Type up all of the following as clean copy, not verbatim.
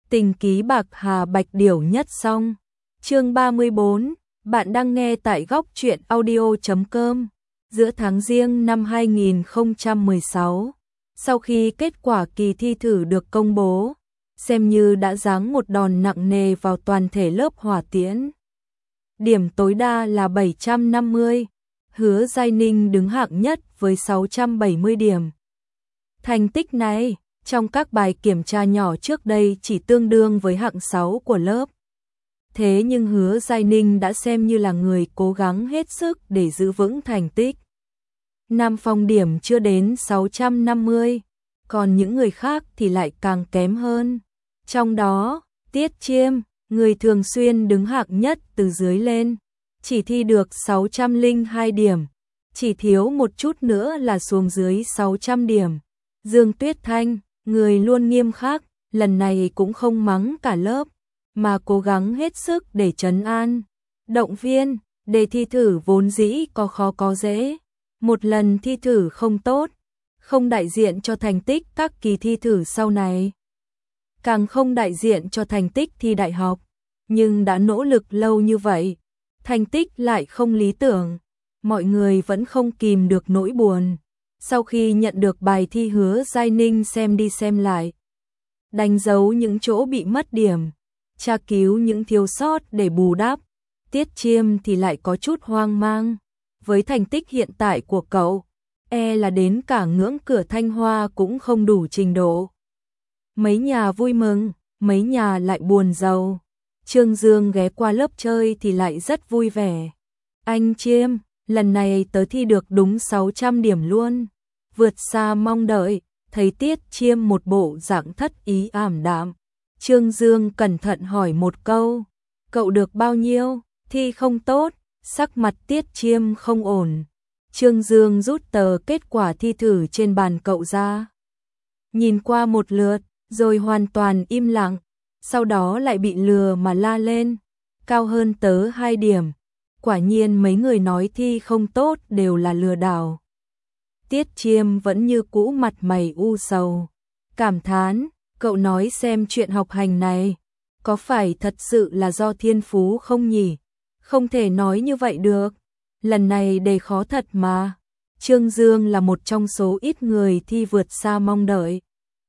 Tình ký bạc hà bạch điểu nhất song. Chương 34, bạn đang nghe tại góc truyện audio.com. Giữa tháng Giêng năm 2016, sau khi kết quả kỳ thi thử được công bố, xem như đã giáng một đòn nặng nề vào toàn thể lớp hỏa tiễn. Điểm tối đa là 750, Hứa Giai Ninh đứng hạng nhất với 670 điểm. Thành tích này, trong các bài kiểm tra nhỏ trước đây chỉ tương đương với hạng 6 của lớp. Thế nhưng Hứa Giai Ninh đã xem như là người cố gắng hết sức để giữ vững thành tích. Nam Phong điểm chưa đến 650, còn những người khác thì lại càng kém hơn. Trong đó, Tiết Chiêm, người thường xuyên đứng hạng nhất từ dưới lên, chỉ thi được 602 điểm, chỉ thiếu một chút nữa là xuống dưới 600 điểm. Dương Tuyết Thanh, người luôn nghiêm khắc, lần này cũng không mắng cả lớp, mà cố gắng hết sức để trấn an, động viên. Đề thi thử vốn dĩ có khó có dễ, một lần thi thử không tốt, không đại diện cho thành tích các kỳ thi thử sau này, càng không đại diện cho thành tích thi đại học. Nhưng đã nỗ lực lâu như vậy, thành tích lại không lý tưởng, mọi người vẫn không kìm được nỗi buồn. Sau khi nhận được bài thi, Hứa Giai Ninh xem đi xem lại, đánh dấu những chỗ bị mất điểm, tra cứu những thiếu sót để bù đắp. Tiết Chiêm thì lại có chút hoang mang, với thành tích hiện tại của cậu, là đến cả ngưỡng cửa Thanh Hoa cũng không đủ trình độ. Mấy nhà vui mừng, mấy nhà lại buồn rầu. Trương Dương ghé qua lớp chơi thì lại rất vui vẻ. Anh Chiêm, lần này tớ thi được đúng 600 điểm luôn, vượt xa mong đợi. Thấy Tiết Chiêm một bộ dạng thất ý ảm đạm, Trương Dương cẩn thận hỏi một câu, cậu được bao nhiêu? Thi không tốt, sắc mặt Tiết Chiêm không ổn. Trương Dương rút tờ kết quả thi thử trên bàn cậu ra, nhìn qua một lượt, rồi hoàn toàn im lặng, sau đó lại bị lừa mà la lên, cao hơn tớ 2 điểm. Quả nhiên mấy người nói thi không tốt đều là lừa đảo. Tiết Chiêm vẫn như cũ mặt mày u sầu, cảm thán, cậu nói xem chuyện học hành này, có phải thật sự là do thiên phú không nhỉ? Không thể nói như vậy được, lần này đề khó thật mà. Trương Dương là một trong số ít người thi vượt xa mong đợi.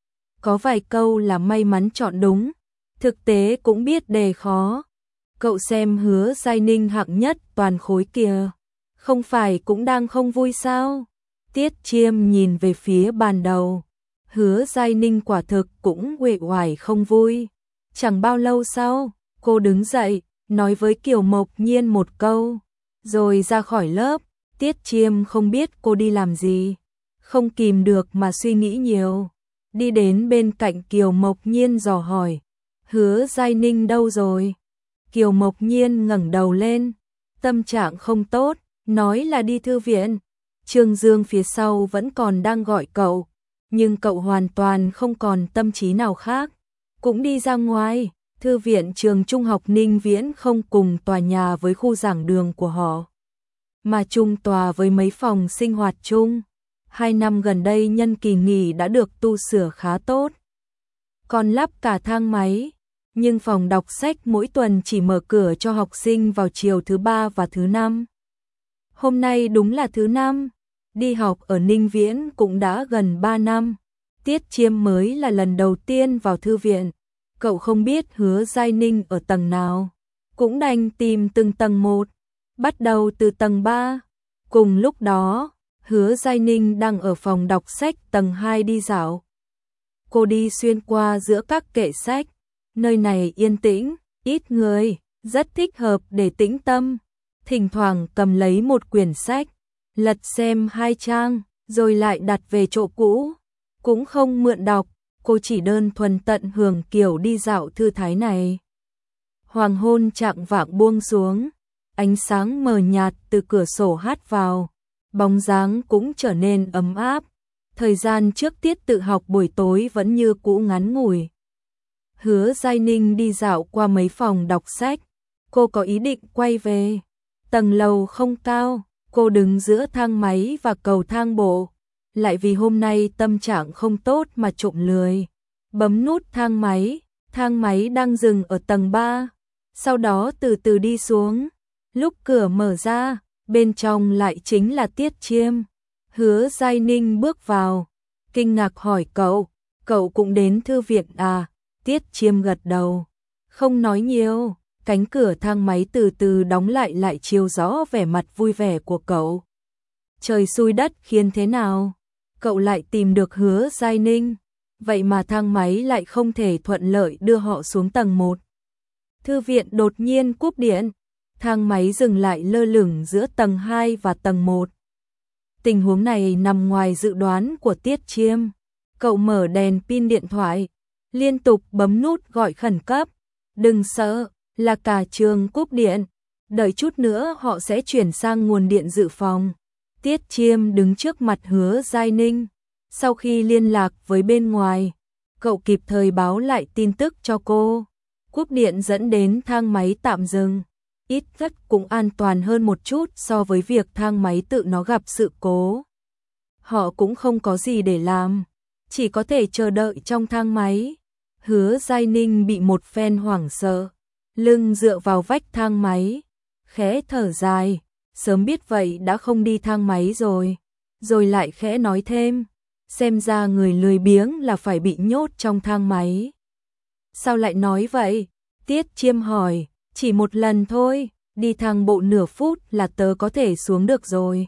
Có vài câu là may mắn chọn đúng, thực tế cũng biết đề khó. Cậu xem Hứa Giai Ninh hạng nhất toàn khối kìa, không phải cũng đang không vui sao? Tiết Chiêm nhìn về phía bàn đầu, Hứa Giai Ninh quả thực cũng uể oải không vui. Chẳng bao lâu sau, cô đứng dậy, nói với Kiều Mộc Nhiên một câu, rồi ra khỏi lớp. Tiết Chiêm không biết cô đi làm gì, không kìm được mà suy nghĩ nhiều. Đi đến bên cạnh Kiều Mộc Nhiên dò hỏi, Hứa Giai Ninh đâu rồi? Kiều Mộc Nhiên ngẩng đầu lên, tâm trạng không tốt, nói là đi thư viện. Trương Dương phía sau vẫn còn đang gọi cậu, nhưng cậu hoàn toàn không còn tâm trí nào khác, cũng đi ra ngoài. Thư viện trường trung học Ninh Viễn không cùng tòa nhà với khu giảng đường của họ, mà chung tòa với mấy phòng sinh hoạt chung. 2 năm gần đây nhân kỳ nghỉ đã được tu sửa khá tốt, còn lắp cả thang máy, nhưng phòng đọc sách mỗi tuần chỉ mở cửa cho học sinh vào chiều thứ 3 và thứ 5. Hôm nay đúng là thứ 5, đi học ở Ninh Viễn cũng đã gần 3 năm. Tiết Chiêm mới là lần đầu tiên vào thư viện, cậu không biết Hứa Giai Ninh ở tầng nào, cũng đành tìm từng tầng một, bắt đầu từ tầng 3. Cùng lúc đó, Hứa Giai Ninh đang ở phòng đọc sách tầng 2 đi dạo. Cô đi xuyên qua giữa các kệ sách, nơi này yên tĩnh, ít người, rất thích hợp để tĩnh tâm. Thỉnh thoảng cầm lấy một quyển sách, lật xem 2 trang, rồi lại đặt về chỗ cũ. Cũng không mượn đọc, cô chỉ đơn thuần tận hưởng kiểu đi dạo thư thái này. Hoàng hôn chạng vạng buông xuống, ánh sáng mờ nhạt từ cửa sổ hắt vào, bóng dáng cũng trở nên ấm áp. Thời gian trước tiết tự học buổi tối vẫn như cũ ngắn ngủi. Hứa Giai Ninh đi dạo qua mấy phòng đọc sách, cô có ý định quay về. Tầng lầu không cao, cô đứng giữa thang máy và cầu thang bộ, lại vì hôm nay tâm trạng không tốt mà trộm lười bấm nút thang máy. Thang máy đang dừng ở tầng 3, sau đó từ từ đi xuống. Lúc cửa mở ra, bên trong lại chính là Tiết Chiêm. Hứa Giai Ninh bước vào, kinh ngạc hỏi cậu cũng đến thư viện à? Tiết Chiêm gật đầu, không nói nhiều. Cánh cửa thang máy từ từ đóng lại chiếu rõ vẻ mặt vui vẻ của cậu. Trời xui đất khiến thế nào? Cậu lại tìm được Hứa Giai Ninh, vậy mà thang máy lại không thể thuận lợi đưa họ xuống tầng 1. Thư viện đột nhiên cúp điện, thang máy dừng lại lơ lửng giữa tầng 2 và tầng 1. Tình huống này nằm ngoài dự đoán của Tiết Chiêm. Cậu mở đèn pin điện thoại, liên tục bấm nút gọi khẩn cấp. Đừng sợ, là cả trường cúp điện, đợi chút nữa họ sẽ chuyển sang nguồn điện dự phòng. Tiết Chiêm đứng trước mặt Hứa Giai Ninh. Sau khi liên lạc với bên ngoài, cậu kịp thời báo lại tin tức cho cô. Cúp điện dẫn đến thang máy tạm dừng, ít nhất cũng an toàn hơn một chút so với việc thang máy tự nó gặp sự cố. Họ cũng không có gì để làm, chỉ có thể chờ đợi trong thang máy. Hứa Giai Ninh bị một phen hoảng sợ, lưng dựa vào vách thang máy, khẽ thở dài, sớm biết vậy đã không đi thang máy rồi. Rồi lại khẽ nói thêm, xem ra người lười biếng là phải bị nhốt trong thang máy. Sao lại nói vậy? Tiết Chiêm hỏi, chỉ một lần thôi, đi thang bộ nửa phút là tớ có thể xuống được rồi.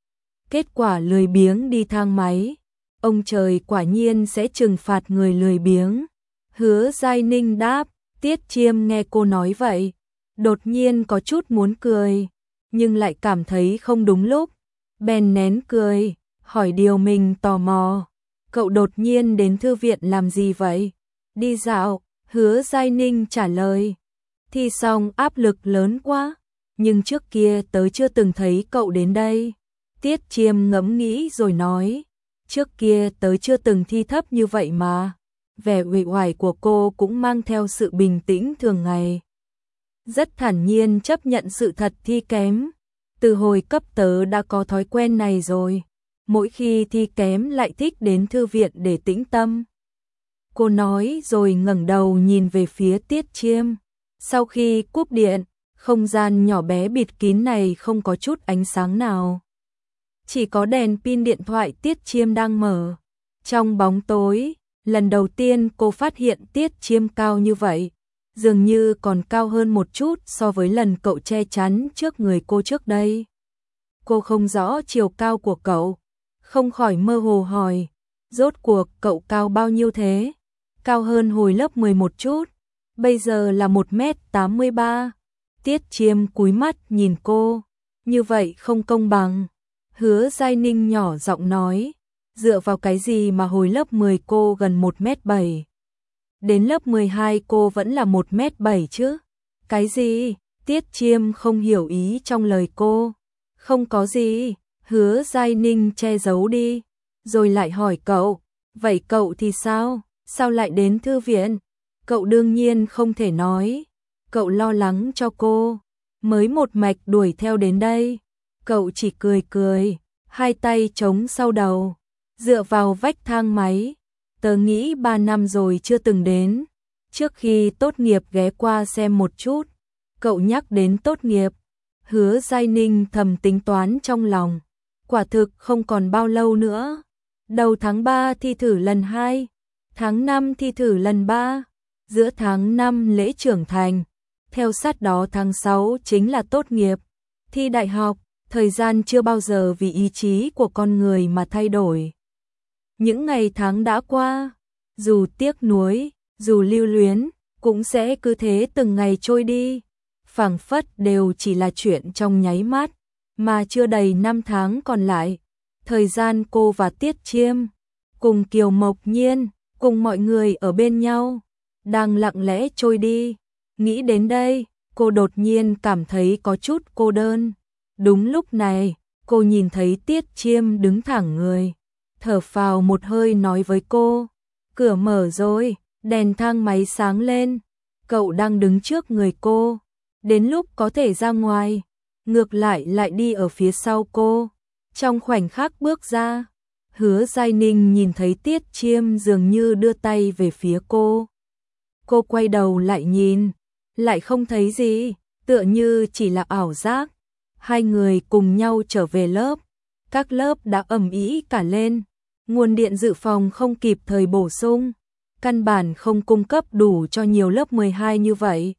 Kết quả lười biếng đi thang máy, ông trời quả nhiên sẽ trừng phạt người lười biếng. Hứa Giai Ninh đáp. Tiết Chiêm nghe cô nói vậy, đột nhiên có chút muốn cười, nhưng lại cảm thấy không đúng lúc, bèn nén cười, hỏi điều mình tò mò. Cậu đột nhiên đến thư viện làm gì vậy? Đi dạo, Hứa Giai Ninh trả lời. Thi xong áp lực lớn quá, nhưng trước kia tớ chưa từng thấy cậu đến đây. Tiết Chiêm ngẫm nghĩ rồi nói, trước kia tớ chưa từng thi thấp như vậy mà. Vẻ uể oải của cô cũng mang theo sự bình tĩnh thường ngày. Rất thản nhiên chấp nhận sự thật thi kém. Từ hồi cấp tớ đã có thói quen này rồi. Mỗi khi thi kém lại thích đến thư viện để tĩnh tâm. Cô nói rồi ngẩng đầu nhìn về phía Tiết Chiêm. Sau khi cúp điện, không gian nhỏ bé bịt kín này không có chút ánh sáng nào. Chỉ có đèn pin điện thoại Tiết Chiêm đang mở. Trong bóng tối, lần đầu tiên cô phát hiện Tiết Chiêm cao như vậy, dường như còn cao hơn một chút so với lần cậu che chắn trước người cô trước đây. Cô không rõ chiều cao của cậu, không khỏi mơ hồ hỏi, rốt cuộc cậu cao bao nhiêu thế? Cao hơn hồi lớp 10 một chút, bây giờ là 1m83. Tiết Chiêm cúi mắt nhìn cô, như vậy không công bằng. Hứa Giai Ninh nhỏ giọng nói, dựa vào cái gì mà hồi lớp 10 cô gần 1m7. Đến lớp 12 cô vẫn là 1m7 chứ? Cái gì? Tiết Chiêm không hiểu ý trong lời cô. Không có gì, Hứa Giai Ninh che giấu đi, rồi lại hỏi cậu, vậy cậu thì sao? Sao lại đến thư viện? Cậu đương nhiên không thể nói, cậu lo lắng cho cô, mới một mạch đuổi theo đến đây. Cậu chỉ cười cười, hai tay chống sau đầu, dựa vào vách thang máy. Tớ nghĩ 3 năm rồi chưa từng đến, trước khi tốt nghiệp ghé qua xem một chút. Cậu nhắc đến tốt nghiệp, Hứa Giai Ninh thầm tính toán trong lòng, quả thực không còn bao lâu nữa. Đầu tháng 3 thi thử lần 2, tháng 5 thi thử lần 3, giữa tháng 5 lễ trưởng thành, theo sát đó tháng 6 chính là tốt nghiệp, thi đại học. Thời gian chưa bao giờ vì ý chí của con người mà thay đổi. Những ngày tháng đã qua, dù tiếc nuối, dù lưu luyến, cũng sẽ cứ thế từng ngày trôi đi. Phảng phất đều chỉ là chuyện trong nháy mắt, mà chưa đầy 5 tháng còn lại. Thời gian cô và Tiết Chiêm, cùng Kiều Mộc Nhiên, cùng mọi người ở bên nhau, đang lặng lẽ trôi đi. Nghĩ đến đây, cô đột nhiên cảm thấy có chút cô đơn. Đúng lúc này, cô nhìn thấy Tiết Chiêm đứng thẳng người, thở phào một hơi nói với cô, cửa mở rồi, đèn thang máy sáng lên, cậu đang đứng trước người cô, đến lúc có thể ra ngoài, ngược lại đi ở phía sau cô. Trong khoảnh khắc bước ra, Hứa Giai Ninh nhìn thấy Tiết Chiêm dường như đưa tay về phía cô. Cô quay đầu lại nhìn, lại không thấy gì, tựa như chỉ là ảo giác. Hai người cùng nhau trở về lớp, các lớp đã ầm ĩ cả lên. Nguồn điện dự phòng không kịp thời bổ sung, căn bản không cung cấp đủ cho nhiều lớp 12 như vậy.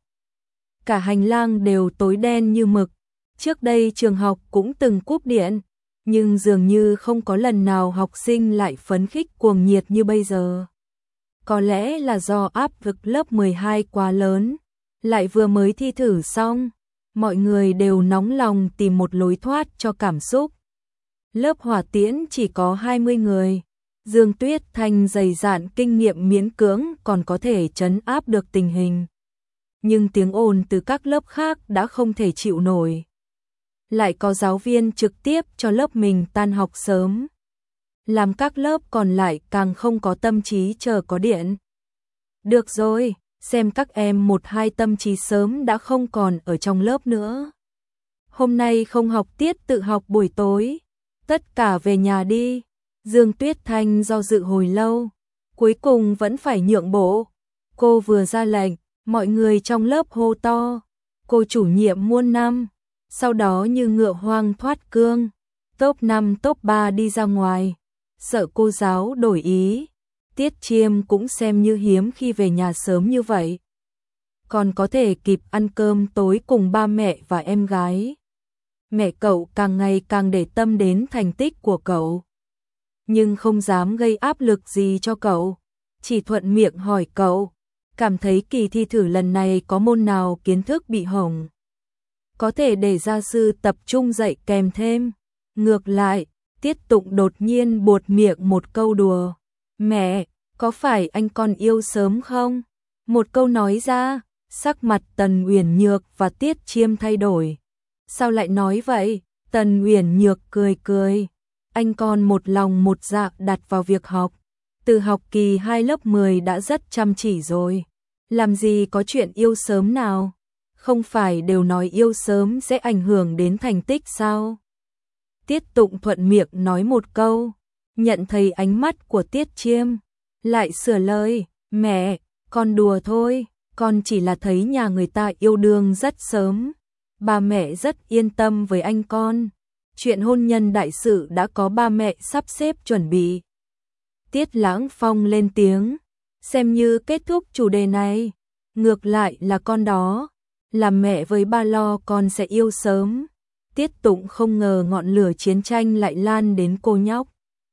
Cả hành lang đều tối đen như mực. Trước đây trường học cũng từng cúp điện, nhưng dường như không có lần nào học sinh lại phấn khích cuồng nhiệt như bây giờ. Có lẽ là do áp lực lớp 12 quá lớn, lại vừa mới thi thử xong, mọi người đều nóng lòng tìm một lối thoát cho cảm xúc. Lớp hỏa tiễn chỉ có 20 người, Dương Tuyết Thanh dày dạn kinh nghiệm miễn cưỡng còn có thể trấn áp được tình hình. Nhưng tiếng ồn từ các lớp khác đã không thể chịu nổi. Lại có giáo viên trực tiếp cho lớp mình tan học sớm, làm các lớp còn lại càng không có tâm trí chờ có điện. Được rồi, xem các em 1-2 tâm trí sớm đã không còn ở trong lớp nữa. Hôm nay không học tiết tự học buổi tối, tất cả về nhà đi. Dương Tuyết Thanh do dự hồi lâu, cuối cùng vẫn phải nhượng bộ. Cô vừa ra lệnh, mọi người trong lớp hô to, cô chủ nhiệm muôn năm. Sau đó như ngựa hoang thoát cương, top 5 top 3 đi ra ngoài, sợ cô giáo đổi ý. Tiết Chiêm cũng xem như hiếm khi về nhà sớm như vậy, còn có thể kịp ăn cơm tối cùng ba mẹ và em gái. Mẹ cậu càng ngày càng để tâm đến thành tích của cậu, nhưng không dám gây áp lực gì cho cậu, chỉ thuận miệng hỏi cậu, cảm thấy kỳ thi thử lần này có môn nào kiến thức bị hỏng, có thể để gia sư tập trung dạy kèm thêm. Ngược lại, Tiết Tụng đột nhiên buột miệng một câu đùa, mẹ, có phải anh con yêu sớm không? Một câu nói ra, sắc mặt Tần Uyển Nhược và Tiết Chiêm thay đổi. Sao lại nói vậy? Tần Uyển Nhược cười cười, anh con một lòng một dạ đặt vào việc học, từ học kỳ 2 lớp 10 đã rất chăm chỉ rồi, làm gì có chuyện yêu sớm nào? Không phải đều nói yêu sớm sẽ ảnh hưởng đến thành tích sao? Tiết Tụng thuận miệng nói một câu, nhận thấy ánh mắt của Tiết Chiêm, lại sửa lời, mẹ, con đùa thôi, con chỉ là thấy nhà người ta yêu đương rất sớm, ba mẹ rất yên tâm với anh con, chuyện hôn nhân đại sự đã có ba mẹ sắp xếp chuẩn bị. Tiết Lãng Phong lên tiếng, xem như kết thúc chủ đề này, ngược lại là con đó, làm mẹ với ba lo con sẽ yêu sớm. Tiết Tụng không ngờ ngọn lửa chiến tranh lại lan đến cô nhóc.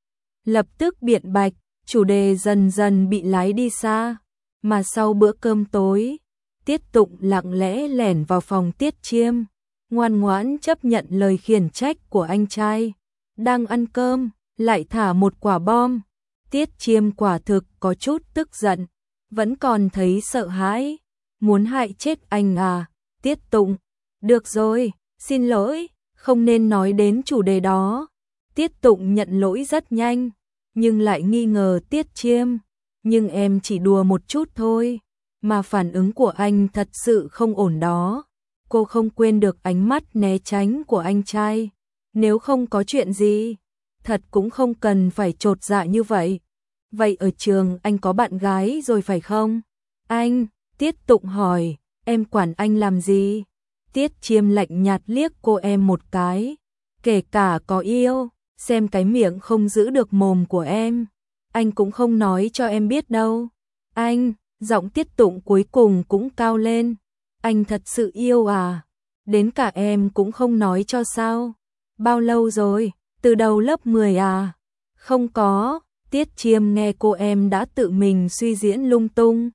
Lập tức biện bạch, chủ đề dần dần bị lái đi xa, mà sau bữa cơm tối, Tiết Tụng lặng lẽ lẻn vào phòng Tiết Chiêm, ngoan ngoãn chấp nhận lời khiển trách của anh trai. Đang ăn cơm, lại thả một quả bom. Tiết Chiêm quả thực có chút tức giận, vẫn còn thấy sợ hãi, muốn hại chết anh à? Tiết Tụng, được rồi, xin lỗi, không nên nói đến chủ đề đó. Tiết Tụng nhận lỗi rất nhanh, nhưng lại nghi ngờ Tiết Chiêm, nhưng em chỉ đùa một chút thôi, mà phản ứng của anh thật sự không ổn đó. Cô không quên được ánh mắt né tránh của anh trai, nếu không có chuyện gì, thật cũng không cần phải chột dạ như vậy. Vậy ở trường anh có bạn gái rồi phải không? Anh, Tiết Tụng hỏi, em quản anh làm gì? Tiết Chiêm lạnh nhạt liếc cô em một cái, kể cả có yêu, xem cái miệng không giữ được mồm của em, anh cũng không nói cho em biết đâu. Anh, giọng Tiết Tụng cuối cùng cũng cao lên, anh thật sự yêu à? Đến cả em cũng không nói cho sao? Bao lâu rồi? Từ đầu lớp 10 à? Không có. Tiết Chiêm nghe cô em đã tự mình suy diễn lung tung,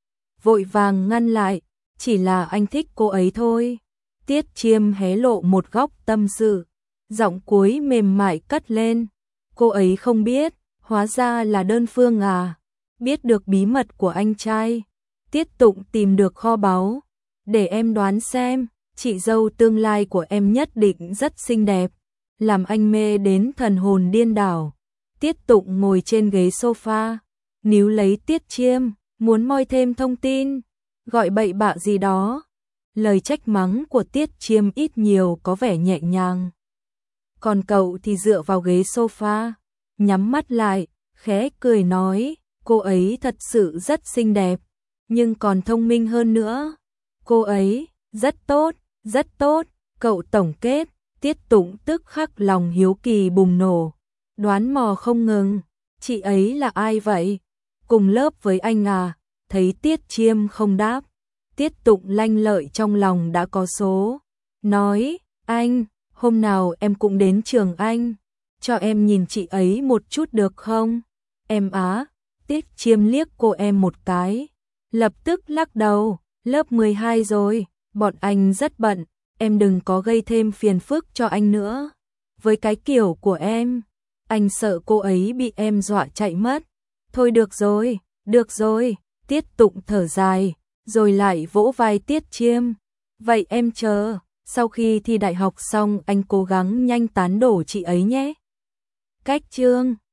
vội vàng ngăn lại, chỉ là anh thích cô ấy thôi. Tiết Chiêm hé lộ một góc tâm sự, giọng cuối mềm mại cất lên, cô ấy không biết, hóa ra là đơn phương à? Biết được bí mật của anh trai. Tiết Tụng tìm được kho báu, để em đoán xem, chị dâu tương lai của em nhất định rất xinh đẹp, làm anh mê đến thần hồn điên đảo. Tiết Tụng ngồi trên ghế sofa, níu lấy Tiết Chiêm, muốn moi thêm thông tin, gọi bậy bạ gì đó. Lời trách mắng của Tiết Chiêm ít nhiều có vẻ nhẹ nhàng. Còn cậu thì dựa vào ghế sofa, nhắm mắt lại, khẽ cười nói, cô ấy thật sự rất xinh đẹp, nhưng còn thông minh hơn nữa. Cô ấy, rất tốt, rất tốt, cậu tổng kết. Tiết Tụng tức khắc lòng hiếu kỳ bùng nổ, đoán mò không ngừng, chị ấy là ai vậy? Cùng lớp với anh à? Thấy Tiết Chiêm không đáp, Tiết Tụng lanh lợi trong lòng đã có số, nói, anh, hôm nào em cũng đến trường anh, cho em nhìn chị ấy một chút được không? Em á, Tiết Chiêm liếc cô em một cái, lập tức lắc đầu, lớp 12 rồi, bọn anh rất bận, em đừng có gây thêm phiền phức cho anh nữa. Với cái kiểu của em, anh sợ cô ấy bị em dọa chạy mất. Thôi được rồi, Tiết Tụng thở dài, rồi lại vỗ vai Tiết Chiêm. Vậy em chờ, sau khi thi đại học xong anh cố gắng nhanh tán đổ chị ấy nhé. Cách chương